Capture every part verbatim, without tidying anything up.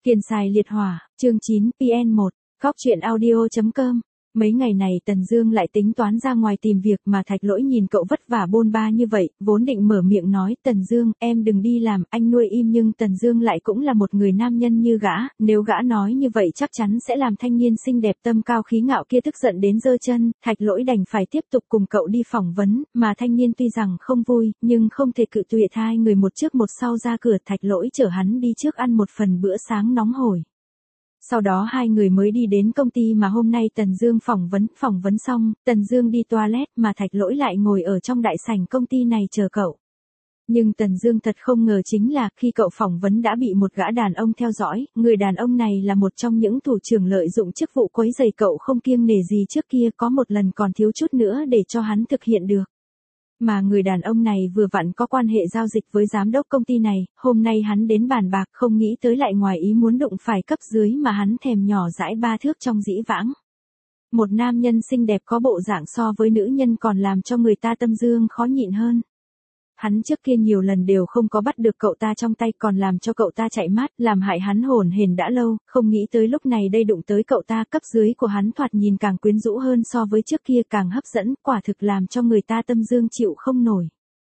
Kiền xài liệt hỏa, chương chín, pê en một, Cóc truyện audio chấm com. Mấy ngày này Tần Dương lại tính toán ra ngoài tìm việc mà Thạch Lỗi nhìn cậu vất vả bôn ba như vậy, vốn định mở miệng nói, Tần Dương, em đừng đi làm, anh nuôi im, nhưng Tần Dương lại cũng là một người nam nhân như gã, nếu gã nói như vậy chắc chắn sẽ làm thanh niên xinh đẹp tâm cao khí ngạo kia tức giận đến giơ chân, Thạch Lỗi đành phải tiếp tục cùng cậu đi phỏng vấn, mà thanh niên tuy rằng không vui, nhưng không thể cự tuyệt, hai người một trước một sau ra cửa, Thạch Lỗi chở hắn đi trước ăn một phần bữa sáng nóng hổi. Sau đó hai người mới đi đến công ty mà hôm nay Tần Dương phỏng vấn, phỏng vấn xong, Tần Dương đi toilet mà Thạch Lỗi lại ngồi ở trong đại sảnh công ty này chờ cậu. Nhưng Tần Dương thật không ngờ chính là khi cậu phỏng vấn đã bị một gã đàn ông theo dõi, người đàn ông này là một trong những thủ trưởng lợi dụng chức vụ quấy rầy cậu không kiêng nể gì trước kia, có một lần còn thiếu chút nữa để cho hắn thực hiện được. Mà người đàn ông này vừa vặn có quan hệ giao dịch với giám đốc công ty này, hôm nay hắn đến bàn bạc không nghĩ tới lại ngoài ý muốn đụng phải cấp dưới mà hắn thèm nhỏ dãi ba thước trong dĩ vãng. Một nam nhân xinh đẹp có bộ dạng so với nữ nhân còn làm cho người ta tâm dương khó nhịn hơn. Hắn trước kia nhiều lần đều không có bắt được cậu ta trong tay, còn làm cho cậu ta chạy mát, làm hại hắn hổn hển đã lâu, không nghĩ tới lúc này đây đụng tới cậu ta, cấp dưới của hắn thoạt nhìn càng quyến rũ hơn so với trước kia, càng hấp dẫn, quả thực làm cho người ta tâm dương chịu không nổi.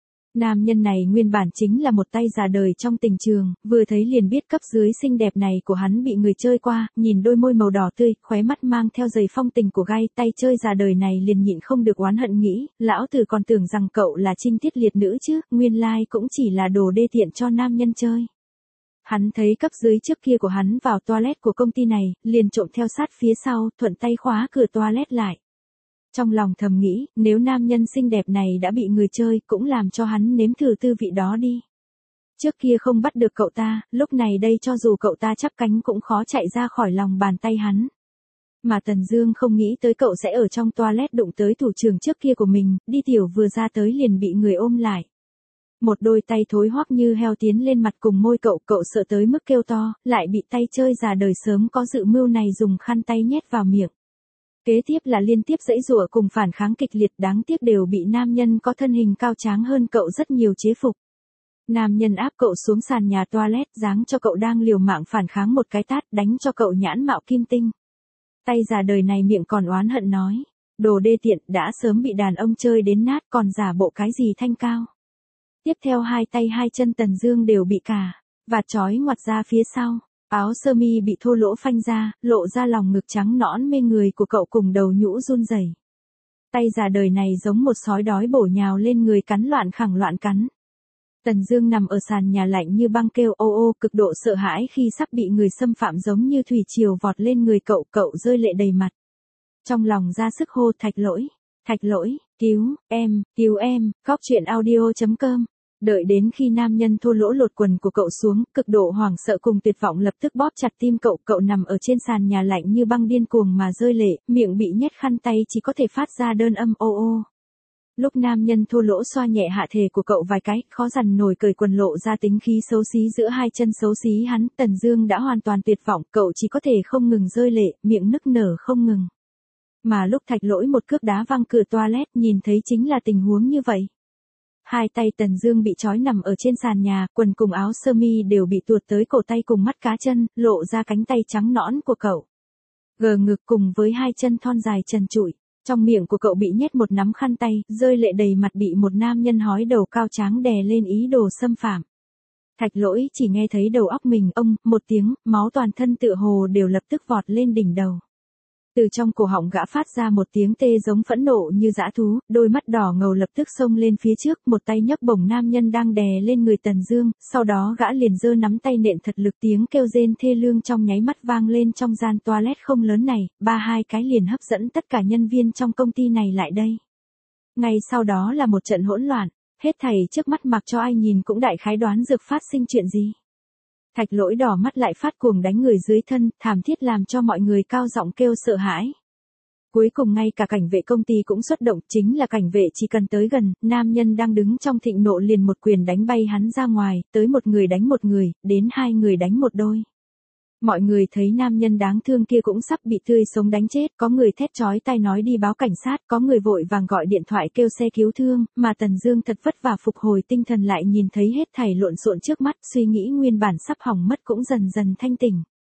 Nam nhân này nguyên bản chính là một tay già đời trong tình trường, vừa thấy liền biết cấp dưới xinh đẹp này của hắn bị người chơi qua, nhìn đôi môi màu đỏ tươi, khóe mắt mang theo giày phong tình của gai, tay chơi già đời này liền nhịn không được oán hận nghĩ, lão tử còn tưởng rằng cậu là trinh tiết liệt nữ chứ, nguyên lai cũng chỉ là đồ đê tiện cho nam nhân chơi. Hắn thấy cấp dưới trước kia của hắn vào toilet của công ty này, liền trộm theo sát phía sau, thuận tay khóa cửa toilet lại. Trong lòng thầm nghĩ, nếu nam nhân xinh đẹp này đã bị người chơi, cũng làm cho hắn nếm thử tư vị đó đi. Trước kia không bắt được cậu ta, lúc này đây cho dù cậu ta chắp cánh cũng khó chạy ra khỏi lòng bàn tay hắn. Mà Tần Dương không nghĩ tới cậu sẽ ở trong toilet đụng tới thủ trưởng trước kia của mình, đi tiểu vừa ra tới liền bị người ôm lại. Một đôi tay thối hoắc như heo tiến lên mặt cùng môi cậu, cậu sợ tới mức kêu to, lại bị tay chơi già đời sớm có dự mưu này dùng khăn tay nhét vào miệng. Kế tiếp là liên tiếp giãy giụa cùng phản kháng kịch liệt, đáng tiếc đều bị nam nhân có thân hình cao tráng hơn cậu rất nhiều chế phục. Nam nhân áp cậu xuống sàn nhà toilet, giáng cho cậu đang liều mạng phản kháng một cái tát, đánh cho cậu nhãn mạo kim tinh. Tay già đời này miệng còn oán hận nói, đồ đê tiện, đã sớm bị đàn ông chơi đến nát còn giả bộ cái gì thanh cao. Tiếp theo hai tay hai chân Tần Dương đều bị cả và trói ngoặt ra phía sau. Áo sơ mi bị thô lỗ phanh ra, lộ ra lòng ngực trắng nõn mê người của cậu cùng đầu nhũ run rẩy. Tay già đời này giống một sói đói bổ nhào lên người, cắn loạn khẳng loạn cắn. Tần Dương nằm ở sàn nhà lạnh như băng kêu ô ô, cực độ sợ hãi khi sắp bị người xâm phạm, giống như thủy triều vọt lên người cậu, cậu rơi lệ đầy mặt. Trong lòng ra sức hô Thạch Lỗi, Thạch Lỗi, cứu em, cứu em, Cóc truyện audio chấm com. Đợi đến khi nam nhân thô lỗ lột quần của cậu xuống, cực độ hoảng sợ cùng tuyệt vọng lập tức bóp chặt tim cậu, cậu nằm ở trên sàn nhà lạnh như băng điên cuồng mà rơi lệ, miệng bị nhét khăn tay chỉ có thể phát ra đơn âm ô ô. Lúc nam nhân thô lỗ xoa nhẹ hạ thể của cậu vài cái, khó dằn nổi cởi quần lộ ra tính khí xấu xí giữa hai chân xấu xí hắn, Tần Dương đã hoàn toàn tuyệt vọng, cậu chỉ có thể không ngừng rơi lệ, miệng nức nở không ngừng. Mà lúc Thạch Lỗi một cước đá văng cửa toilet, nhìn thấy chính là tình huống như vậy. Hai tay Tần Dương bị trói nằm ở trên sàn nhà, quần cùng áo sơ mi đều bị tuột tới cổ tay cùng mắt cá chân, lộ ra cánh tay trắng nõn của cậu. Gờ ngực cùng với hai chân thon dài trần trụi, trong miệng của cậu bị nhét một nắm khăn tay, rơi lệ đầy mặt, bị một nam nhân hói đầu cao tráng đè lên ý đồ xâm phạm. Thạch Lỗi chỉ nghe thấy đầu óc mình ông một tiếng, máu toàn thân tựa hồ đều lập tức vọt lên đỉnh đầu. Từ trong cổ họng gã phát ra một tiếng tê giống phẫn nộ như dã thú, đôi mắt đỏ ngầu lập tức xông lên phía trước, một tay nhấc bổng nam nhân đang đè lên người Tần Dương, sau đó gã liền giơ nắm tay nện thật lực, tiếng kêu rên thê lương trong nháy mắt vang lên trong gian toilet không lớn này, ba hai cái liền hấp dẫn tất cả nhân viên trong công ty này lại đây. Ngay sau đó là một trận hỗn loạn, hết thảy trước mắt mặc cho ai nhìn cũng đại khái đoán được phát sinh chuyện gì. Thạch Lỗi đỏ mắt lại phát cuồng đánh người dưới thân, thảm thiết làm cho mọi người cao giọng kêu sợ hãi. Cuối cùng ngay cả cảnh vệ công ty cũng xuất động, chính là cảnh vệ chỉ cần tới gần, nam nhân đang đứng trong thịnh nộ liền một quyền đánh bay hắn ra ngoài, tới một người đánh một người, đến hai người đánh một đôi. Mọi người thấy nam nhân đáng thương kia cũng sắp bị tươi sống đánh chết, có người thét chói tai nói đi báo cảnh sát, có người vội vàng gọi điện thoại kêu xe cứu thương, mà Tần Dương thật vất vả phục hồi tinh thần lại nhìn thấy hết thảy lộn xộn trước mắt, suy nghĩ nguyên bản sắp hỏng mất cũng dần dần thanh tỉnh.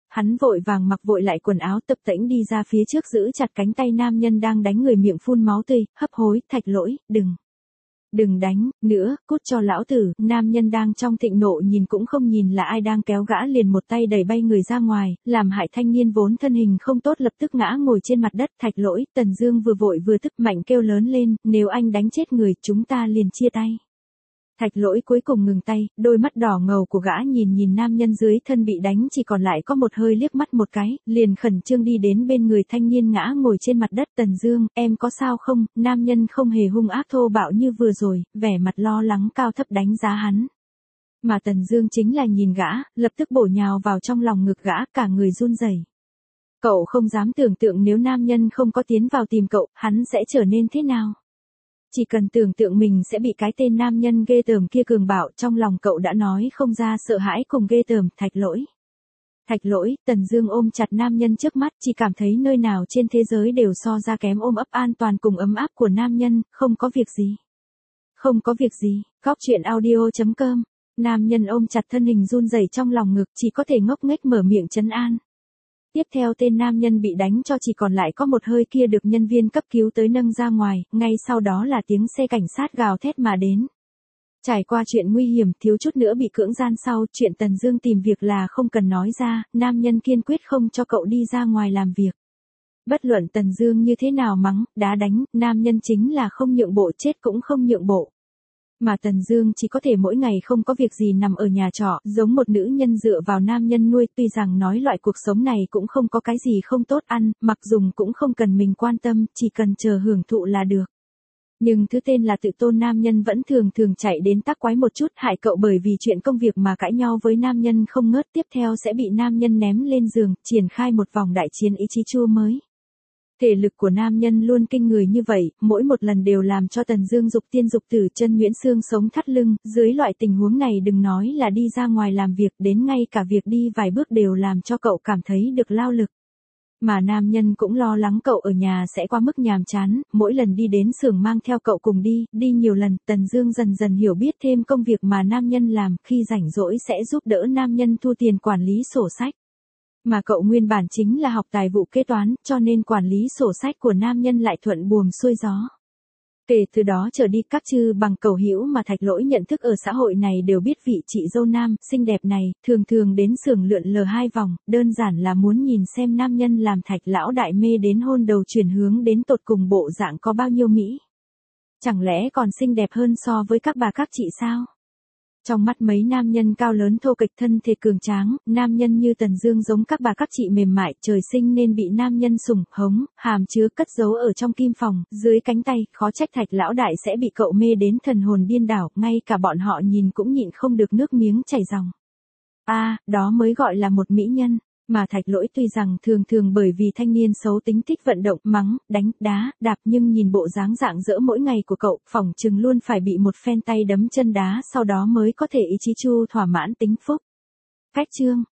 hắn vội vàng mặc vội lại quần áo tập tễnh đi ra phía trước giữ chặt cánh tay nam nhân đang đánh người miệng phun máu tươi, hấp hối, Thạch Lỗi, đừng. Đừng đánh, nữa, cút cho lão tử, nam nhân đang trong thịnh nộ nhìn cũng không nhìn là ai đang kéo gã liền một tay đẩy bay người ra ngoài, làm hại thanh niên vốn thân hình không tốt lập tức ngã ngồi trên mặt đất. Thạch Lỗi, Tần Dương vừa vội vừa tức mạnh kêu lớn lên, nếu anh đánh chết người chúng ta liền chia tay. Thạch Lỗi cuối cùng ngừng tay, đôi mắt đỏ ngầu của gã nhìn nhìn nam nhân dưới thân bị đánh chỉ còn lại có một hơi liếc mắt một cái, liền khẩn trương đi đến bên người thanh niên ngã ngồi trên mặt đất. Tần Dương, em có sao không? Nam nhân không hề hung ác thô bạo như vừa rồi, vẻ mặt lo lắng cao thấp đánh giá hắn. Mà Tần Dương chính là nhìn gã, lập tức bổ nhào vào trong lòng ngực gã, cả người run rẩy. Cậu không dám tưởng tượng nếu nam nhân không có tiến vào tìm cậu, hắn sẽ trở nên thế nào? Chỉ cần tưởng tượng mình sẽ bị cái tên nam nhân ghê tởm kia cường bạo, trong lòng cậu đã nói không ra sợ hãi cùng ghê tởm. Thạch Lỗi. Thạch Lỗi, Tần Dương ôm chặt nam nhân trước mắt, chỉ cảm thấy nơi nào trên thế giới đều so ra kém ôm ấp an toàn cùng ấm áp của nam nhân. Không có việc gì. Không có việc gì. Cóc truyện audio chấm com. Nam nhân ôm chặt thân hình run rẩy trong lòng ngực, chỉ có thể ngốc nghếch mở miệng trấn an. Tiếp theo tên nam nhân bị đánh cho chỉ còn lại có một hơi kia được nhân viên cấp cứu tới nâng ra ngoài, ngay sau đó là tiếng xe cảnh sát gào thét mà đến. Trải qua chuyện nguy hiểm thiếu chút nữa bị cưỡng gian sau, chuyện Tần Dương tìm việc là không cần nói ra, nam nhân kiên quyết không cho cậu đi ra ngoài làm việc. Bất luận Tần Dương như thế nào mắng, đá đánh, nam nhân chính là không nhượng bộ, chết cũng không nhượng bộ. Mà Tần Dương chỉ có thể mỗi ngày không có việc gì nằm ở nhà trọ, giống một nữ nhân dựa vào nam nhân nuôi, tuy rằng nói loại cuộc sống này cũng không có cái gì không tốt ăn, mặc dùng cũng không cần mình quan tâm, chỉ cần chờ hưởng thụ là được. Nhưng thứ tên là tự tôn nam nhân vẫn thường thường chạy đến tác quái một chút, hại cậu bởi vì chuyện công việc mà cãi nhau với nam nhân không ngớt, tiếp theo sẽ bị nam nhân ném lên giường, triển khai một vòng đại chiến ý chí chua mới. Thể lực của nam nhân luôn kinh người như vậy, mỗi một lần đều làm cho Tần Dương dục tiên dục tử, chân nhuyễn xương sống thắt lưng, dưới loại tình huống này đừng nói là đi ra ngoài làm việc, đến ngay cả việc đi vài bước đều làm cho cậu cảm thấy được lao lực. Mà nam nhân cũng lo lắng cậu ở nhà sẽ quá mức nhàm chán, mỗi lần đi đến xưởng mang theo cậu cùng đi, đi nhiều lần, Tần Dương dần dần hiểu biết thêm công việc mà nam nhân làm, khi rảnh rỗi sẽ giúp đỡ nam nhân thu tiền quản lý sổ sách. Mà cậu nguyên bản chính là học tài vụ kế toán, cho nên quản lý sổ sách của nam nhân lại thuận buồm xuôi gió. Kể từ đó trở đi, các chư bằng cầu hữu mà Thạch Lỗi nhận thức ở xã hội này đều biết vị chị dâu nam, xinh đẹp này, thường thường đến xưởng lượn lờ hai vòng, đơn giản là muốn nhìn xem nam nhân làm Thạch lão đại mê đến hôn đầu chuyển hướng đến tột cùng bộ dạng có bao nhiêu mỹ. Chẳng lẽ còn xinh đẹp hơn so với các bà các chị sao? Trong mắt mấy nam nhân cao lớn thô kệch thân thể cường tráng, nam nhân như Tần Dương giống các bà các chị mềm mại, trời sinh nên bị nam nhân sủng, hống, hàm chứa cất giấu ở trong kim phòng, dưới cánh tay, khó trách Thạch lão đại sẽ bị cậu mê đến thần hồn điên đảo, ngay cả bọn họ nhìn cũng nhịn không được nước miếng chảy ròng. A, à, đó mới gọi là một mỹ nhân. Mà Thạch Lỗi tuy rằng thường thường bởi vì thanh niên xấu tính thích vận động, mắng, đánh, đá, đạp, nhưng nhìn bộ dáng rạng rỡ mỗi ngày của cậu, phỏng chừng luôn phải bị một phen tay đấm chân đá sau đó mới có thể ý chí chu thỏa mãn tính phúc. Cách chương